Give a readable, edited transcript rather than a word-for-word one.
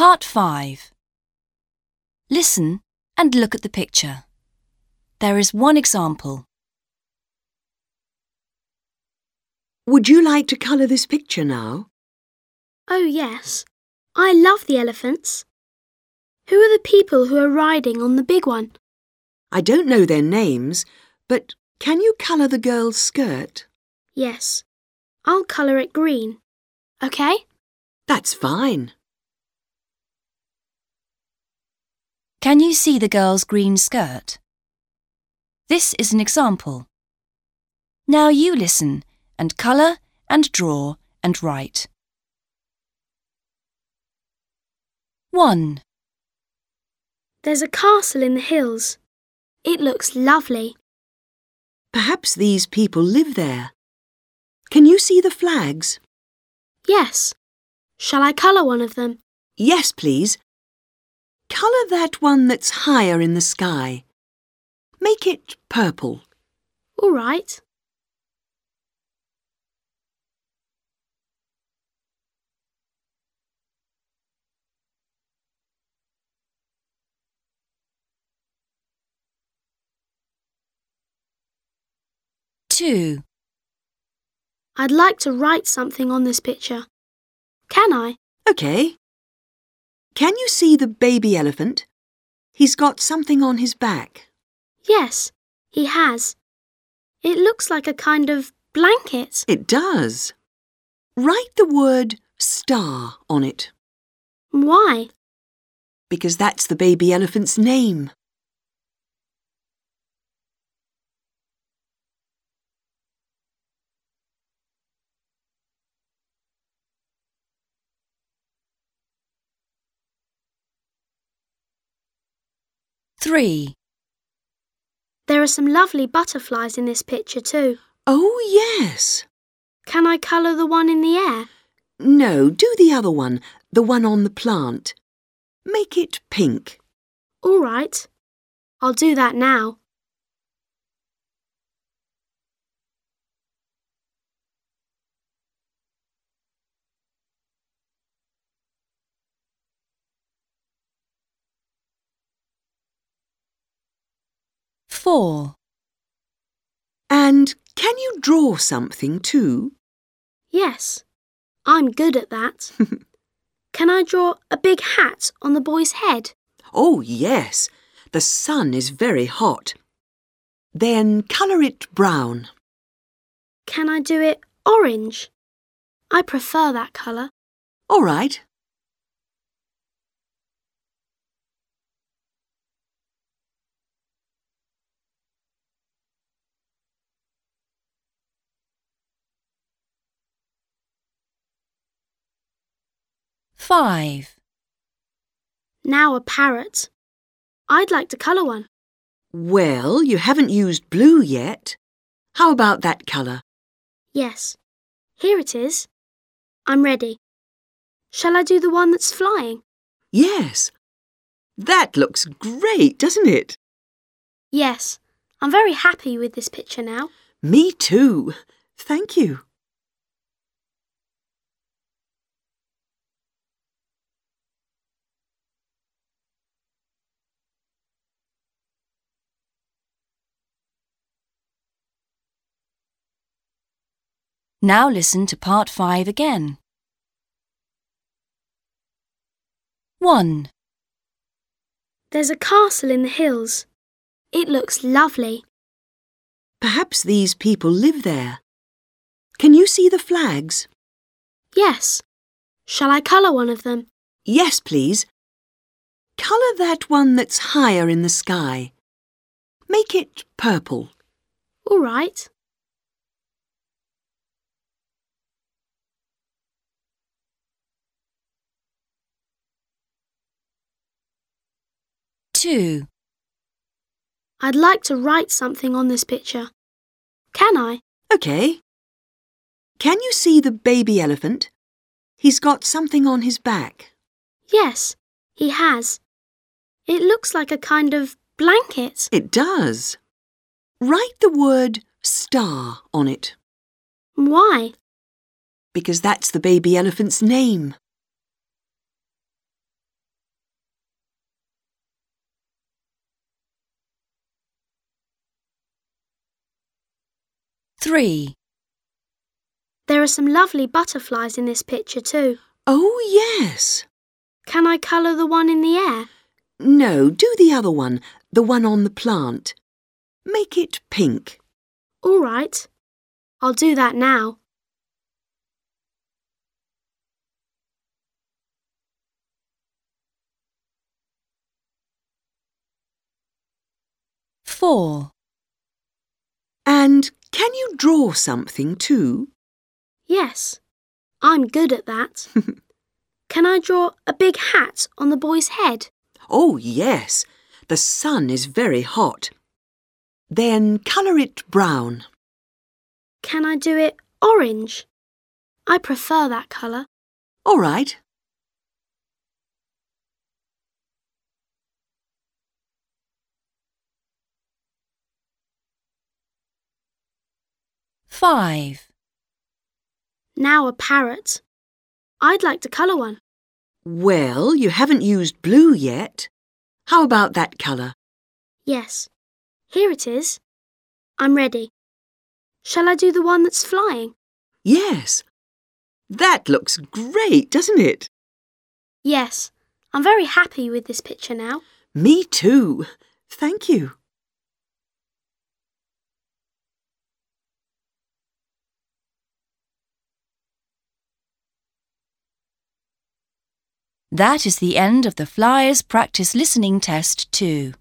Part 5. Listen and look at the picture. There is one example. Would you like to colour this picture now? Oh, yes. I love the elephants. Who are the people who are riding on the big one? I don't know their names, but can you colour the girl's skirt? Yes. I'll colour it green. OK? That's fine. Can you see the girl's green skirt? This is an example. Now you listen and colour and draw and write. 1. There's a castle in the hills. It looks lovely. Perhaps these people live there. Can you see the flags? Yes. Shall I colour one of them? Yes, please. Colour that one that's higher in the sky. Make it purple. All right. Two. I'd like to write something on this picture. Can I? OK. Can you see the baby elephant? He's got something on his back. Yes, he has. It looks like a kind of blanket. It does. Write the word star on it. Why? Because that's the baby elephant's name. Three. There are some lovely butterflies in this picture too. Oh, yes. Can I colour the one in the air? No, do the other one, the one on the plant. Make it pink. All right. I'll do that now. Four. And can you draw something too? Yes, I'm good at that. Can I draw a big hat on the boy's head? Oh, yes. The sun is very hot. Then colour it brown. Can I do it orange? I prefer that colour. All right. Five. Now a parrot. I'd like to colour one. Well, you haven't used blue yet. How about that colour? Yes. Here it is. I'm ready. Shall I do the one that's flying? Yes. That looks great, doesn't it? Yes. I'm very happy with this picture now. Me too. Thank you. Now listen to part 5 again. 1. There's a castle in the hills. It looks lovely. Perhaps these people live there. Can you see the flags? Yes. Shall I colour one of them? Yes, please. Colour that one that's higher in the sky. Make it purple. All right. Two. I'd like to write something on this picture. Can I? OK. Can you see the baby elephant? He's got something on his back. Yes, he has. It looks like a kind of blanket. It does. Write the word star on it. Why? Because that's the baby elephant's name. 3. There are some lovely butterflies in this picture too. Oh, yes. Can I colour the one in the air? No, do the other one, the one on the plant. Make it pink. All right. I'll do that now. Four. And can you draw something too? Yes, I'm good at that. Can I draw a big hat on the boy's head? Oh, yes. The sun is very hot. Then colour it brown. Can I do it orange? I prefer that colour. All right. Five. Now a parrot. I'd like to colour one. Well, you haven't used blue yet. How about that colour? Yes. Here it is. I'm ready. Shall I do the one that's flying? Yes. That looks great, doesn't it? Yes. I'm very happy with this picture now. Me too. Thank you. That is the end of the Flyers Practice Listening Test 2.